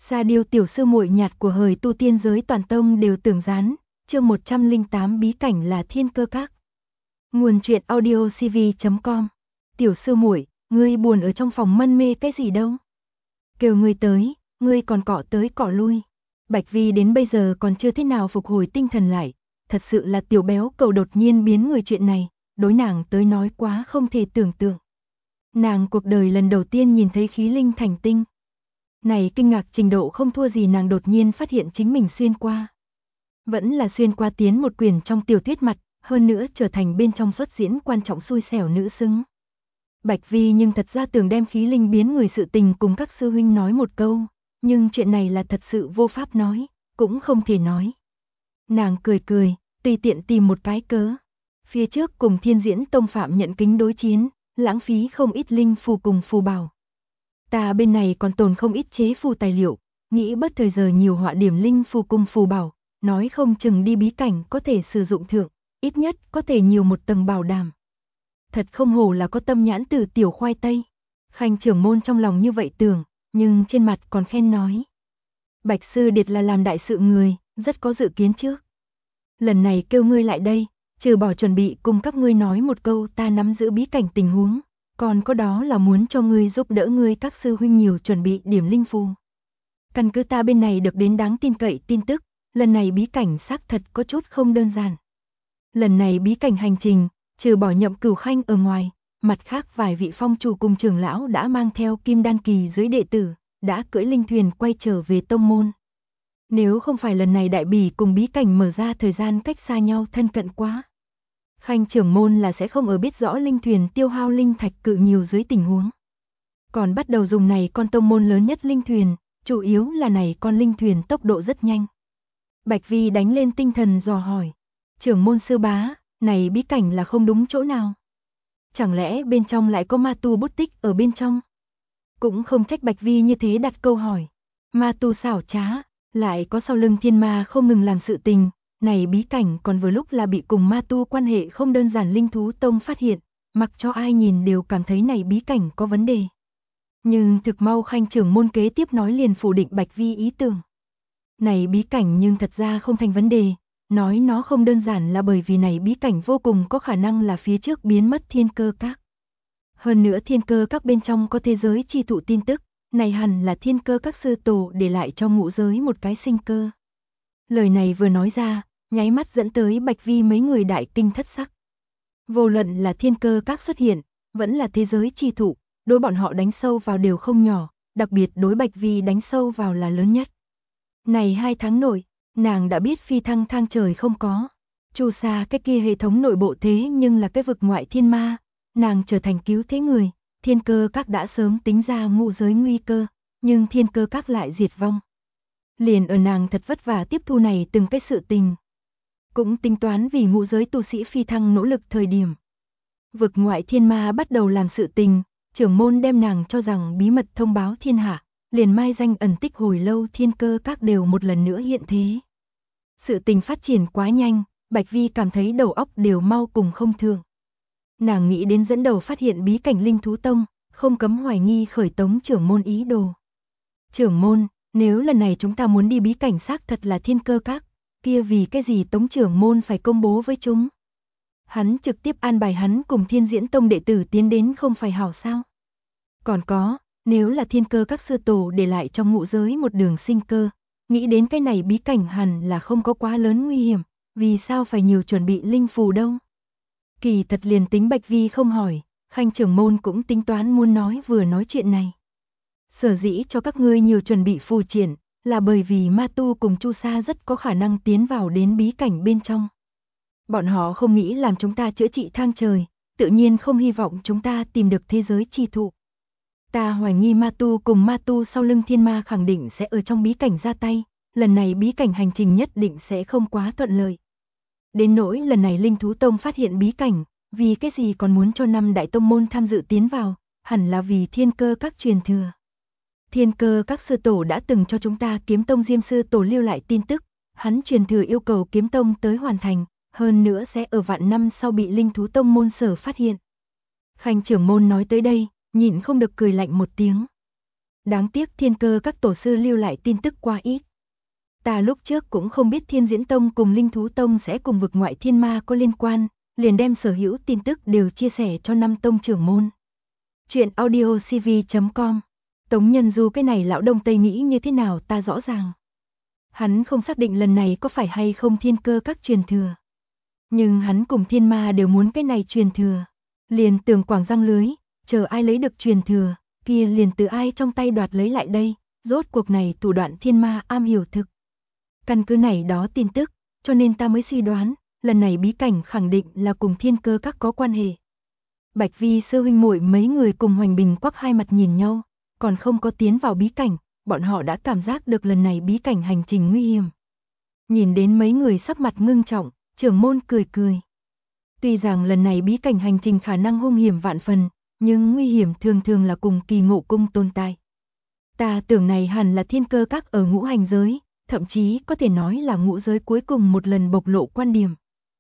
Sa Điêu tiểu sư muội nhạt của hời tu tiên giới toàn tông đều tưởng dán, chương 108 bí cảnh là Thiên Cơ Các. Nguồn truyện audio cv.com. Tiểu sư muội, ngươi buồn ở trong phòng mân mê cái gì đâu? Kêu ngươi tới, ngươi còn cọ tới cọ lui. Bạch Vi đến bây giờ còn chưa thế nào phục hồi tinh thần lại, thật sự là tiểu béo cầu đột nhiên biến người chuyện này, đối nàng tới nói quá không thể tưởng tượng. Nàng cuộc đời lần đầu tiên nhìn thấy khí linh thành tinh. Này kinh ngạc trình độ không thua gì nàng đột nhiên phát hiện chính mình xuyên qua. Vẫn là xuyên qua tiến một quyển trong tiểu thuyết mặt, hơn nữa trở thành bên trong xuất diễn quan trọng xui xẻo nữ xứng. Bạch Vi nhưng thật ra tưởng đem khí linh biến người sự tình cùng các sư huynh nói một câu, nhưng chuyện này là thật sự vô pháp nói, cũng không thể nói. Nàng cười cười, tùy tiện tìm một cái cớ. Phía trước cùng Thiên Diễn Tông Phạm Nhận Kính đối chiến, lãng phí không ít linh phù cùng phù bảo. Ta bên này còn tồn không ít chế phù tài liệu, nghĩ bất thời giờ nhiều họa điểm linh phù cùng phù bảo, nói không chừng đi bí cảnh có thể sử dụng thượng, ít nhất có thể nhiều một tầng bảo đảm. Thật không hổ là có tâm nhãn từ tiểu khoai tây. Khanh trưởng môn trong lòng như vậy tưởng, nhưng trên mặt còn khen nói. Bạch sư điệt là làm đại sự người, rất có dự kiến trước. Lần này kêu ngươi lại đây, trừ bỏ chuẩn bị cùng các ngươi nói một câu ta nắm giữ bí cảnh tình huống, còn có đó là muốn cho ngươi giúp đỡ ngươi các sư huynh nhiều chuẩn bị điểm linh phù. Căn cứ ta bên này được đến đáng tin cậy tin tức, lần này bí cảnh xác thật có chút không đơn giản. Lần này bí cảnh hành trình, trừ bỏ Nhậm Cửu Khanh ở ngoài, mặt khác vài vị phong chủ cùng trưởng lão đã mang theo Kim Đan kỳ dưới đệ tử, đã cưỡi linh thuyền quay trở về tông môn. Nếu không phải lần này đại bỉ cùng bí cảnh mở ra thời gian cách xa nhau thân cận quá, Khanh trưởng môn là sẽ không ở biết rõ linh thuyền tiêu hao linh thạch cự nhiều dưới tình huống. Còn bắt đầu dùng này con tông môn lớn nhất linh thuyền, chủ yếu là này con linh thuyền tốc độ rất nhanh. Bạch Vi đánh lên tinh thần dò hỏi, trưởng môn sư bá, này bí cảnh là không đúng chỗ nào? Chẳng lẽ bên trong lại có ma tu bút tích ở bên trong? Cũng không trách Bạch Vi như thế đặt câu hỏi. Ma tu xảo trá, lại có sau lưng thiên ma không ngừng làm sự tình. Này bí cảnh còn vừa lúc là bị cùng ma tu quan hệ không đơn giản linh thú tông phát hiện, mặc cho ai nhìn đều cảm thấy này bí cảnh có vấn đề. Nhưng thực mau Khanh trưởng môn kế tiếp nói liền phủ định Bạch Vi ý tưởng. Này bí cảnh nhưng thật ra không thành vấn đề, nói nó không đơn giản là bởi vì này bí cảnh vô cùng có khả năng là phía trước biến mất Thiên Cơ Các. Hơn nữa Thiên Cơ Các bên trong có thế giới chi thụ tin tức, này hẳn là Thiên Cơ Các sư tổ để lại cho ngũ giới một cái sinh cơ. Lời này vừa nói ra, nháy mắt dẫn tới Bạch Vi mấy người đại kinh thất sắc. Vô luận là Thiên Cơ Các xuất hiện, vẫn là thế giới chi thụ, đối bọn họ đánh sâu vào đều không nhỏ, đặc biệt đối Bạch Vi đánh sâu vào là lớn nhất. Này 2 tháng nội, nàng đã biết phi thăng thang trời không có. Chu Sa cái kia hệ thống nội bộ thế nhưng là cái vực ngoại thiên ma, nàng trở thành cứu thế người, Thiên Cơ Các đã sớm tính ra ngũ giới nguy cơ, nhưng Thiên Cơ Các lại diệt vong. Liền ở nàng thật vất vả tiếp thu này từng cái sự tình. Cũng tính toán vì ngũ giới tu sĩ phi thăng nỗ lực thời điểm. Vực ngoại thiên ma bắt đầu làm sự tình, trưởng môn đem nàng cho rằng bí mật thông báo thiên hạ, liền mai danh ẩn tích hồi lâu Thiên Cơ Các đều một lần nữa hiện thế. Sự tình phát triển quá nhanh, Bạch Vi cảm thấy đầu óc đều mau cùng không thường. Nàng nghĩ đến dẫn đầu phát hiện bí cảnh linh thú tông, không cấm hoài nghi khởi tống trưởng môn ý đồ. Trưởng môn, nếu lần này chúng ta muốn đi bí cảnh xác thật là Thiên Cơ Các, kia vì cái gì tống trưởng môn phải công bố với chúng? Hắn trực tiếp an bài hắn cùng Thiên Diễn Tông đệ tử tiến đến không phải hảo sao? Còn có, nếu là Thiên Cơ Các sư tổ để lại trong ngũ giới một đường sinh cơ, nghĩ đến cái này bí cảnh hẳn là không có quá lớn nguy hiểm, vì sao phải nhiều chuẩn bị linh phù đâu? Kỳ thật liền tính Bạch Vi không hỏi, Khanh trưởng môn cũng tính toán muốn nói vừa nói chuyện này. Sở dĩ cho các ngươi nhiều chuẩn bị phù triển, là bởi vì ma tu cùng Chu Sa rất có khả năng tiến vào đến bí cảnh bên trong. Bọn họ không nghĩ làm chúng ta chữa trị thang trời, tự nhiên không hy vọng chúng ta tìm được thế giới chi thụ. Ta hoài nghi ma tu cùng ma tu sau lưng thiên ma khẳng định sẽ ở trong bí cảnh ra tay, lần này bí cảnh hành trình nhất định sẽ không quá thuận lợi. Đến nỗi lần này linh thú tông phát hiện bí cảnh, vì cái gì còn muốn cho 5 đại tông môn tham dự tiến vào, hẳn là vì Thiên Cơ Các truyền thừa. Thiên Cơ Các sư tổ đã từng cho chúng ta Kiếm Tông Diêm sư tổ lưu lại tin tức, hắn truyền thừa yêu cầu Kiếm Tông tới hoàn thành, hơn nữa sẽ ở vạn năm sau bị linh thú tông môn sở phát hiện. Khanh trưởng môn nói tới đây, nhịn không được cười lạnh một tiếng. Đáng tiếc Thiên Cơ các tổ sư lưu lại tin tức quá ít. Ta lúc trước cũng không biết Thiên Diễn Tông cùng Linh Thú Tông sẽ cùng vực ngoại thiên ma có liên quan, liền đem sở hữu tin tức đều chia sẻ cho 5 tông trưởng môn. Chuyện audio cv.com. Tống Nhân Du cái này lão Đông Tây nghĩ như thế nào ta rõ ràng. Hắn không xác định lần này có phải hay không Thiên Cơ các truyền thừa. Nhưng hắn cùng thiên ma đều muốn cái này truyền thừa. Liền tưởng quảng răng lưới, chờ ai lấy được truyền thừa, kia liền từ ai trong tay đoạt lấy lại đây, rốt cuộc này thủ đoạn thiên ma am hiểu thực. Căn cứ này đó tin tức, cho nên ta mới suy đoán, lần này bí cảnh khẳng định là cùng Thiên Cơ các có quan hệ. Bạch Vi sư huynh muội mấy người cùng Hoành Bình Quắc hai mặt nhìn nhau, còn không có tiến vào bí cảnh, bọn họ đã cảm giác được lần này bí cảnh hành trình nguy hiểm. Nhìn đến mấy người sắc mặt ngưng trọng, trưởng môn cười cười. Tuy rằng lần này bí cảnh hành trình khả năng hung hiểm vạn phần, nhưng nguy hiểm thường thường là cùng Kỳ Ngộ cung tồn tại. Ta tưởng này hẳn là Thiên Cơ các ở ngũ hành giới, thậm chí có thể nói là ngũ giới cuối cùng một lần bộc lộ quan điểm.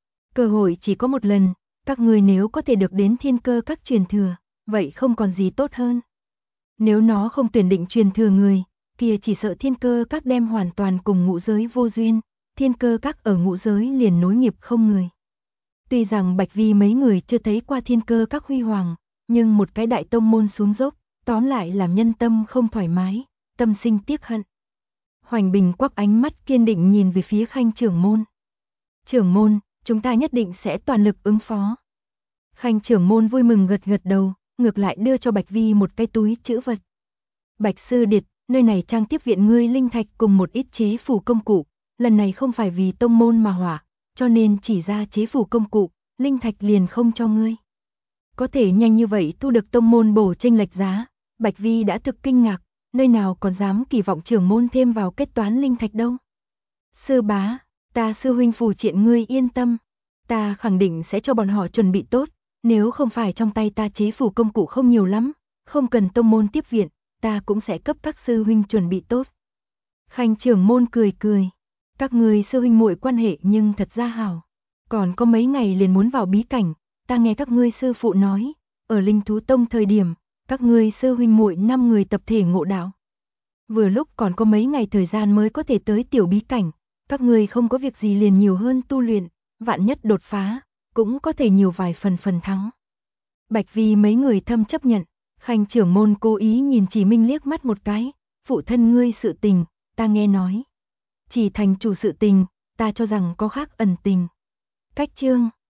Cơ hội chỉ có một lần, các người nếu có thể được đến Thiên Cơ các truyền thừa, vậy không còn gì tốt hơn. Nếu nó không tuyển định truyền thừa người, kia chỉ sợ Thiên Cơ các đem hoàn toàn cùng ngũ giới vô duyên, Thiên Cơ các ở ngũ giới liền nối nghiệp không người. Tuy rằng Bạch Vi mấy người chưa thấy qua Thiên Cơ các huy hoàng, nhưng một cái đại tông môn xuống dốc, tóm lại làm nhân tâm không thoải mái, tâm sinh tiếc hận. Hoành Bình Quắc ánh mắt kiên định nhìn về phía Khanh trưởng môn. Trưởng môn, chúng ta nhất định sẽ toàn lực ứng phó. Khanh trưởng môn vui mừng gật gật đầu, ngược lại đưa cho Bạch Vi một cái túi trữ vật. Bạch sư điệt, nơi này trang tiếp viện ngươi linh thạch cùng một ít chế phủ công cụ, lần này không phải vì tông môn mà hỏa, cho nên chỉ ra chế phủ công cụ, linh thạch liền không cho ngươi. Có thể nhanh như vậy thu được tông môn bổ chênh lệch giá, Bạch Vi đã thực kinh ngạc, nơi nào còn dám kỳ vọng trưởng môn thêm vào kết toán linh thạch đâu. Sư bá, ta sư huynh phù triện ngươi yên tâm, ta khẳng định sẽ cho bọn họ chuẩn bị tốt, nếu không phải trong tay ta chế phủ công cụ không nhiều lắm, không cần tông môn tiếp viện, ta cũng sẽ cấp các sư huynh chuẩn bị tốt. Khanh trưởng môn cười cười, các người sư huynh muội quan hệ nhưng thật ra hảo, còn có mấy ngày liền muốn vào bí cảnh, ta nghe các ngươi sư phụ nói, ở Linh Thú Tông thời điểm, các ngươi sư huynh muội 5 người tập thể ngộ đạo. Vừa lúc còn có mấy ngày thời gian mới có thể tới tiểu bí cảnh, các ngươi không có việc gì liền nhiều hơn tu luyện, vạn nhất đột phá, cũng có thể nhiều vài phần thắng. Bạch Vi mấy người thâm chấp nhận, Khanh trưởng môn cố ý nhìn Chỉ Minh liếc mắt một cái, phụ thân ngươi sự tình, ta nghe nói. Chỉ thành chủ sự tình, ta cho rằng có khác ẩn tình. Cách chương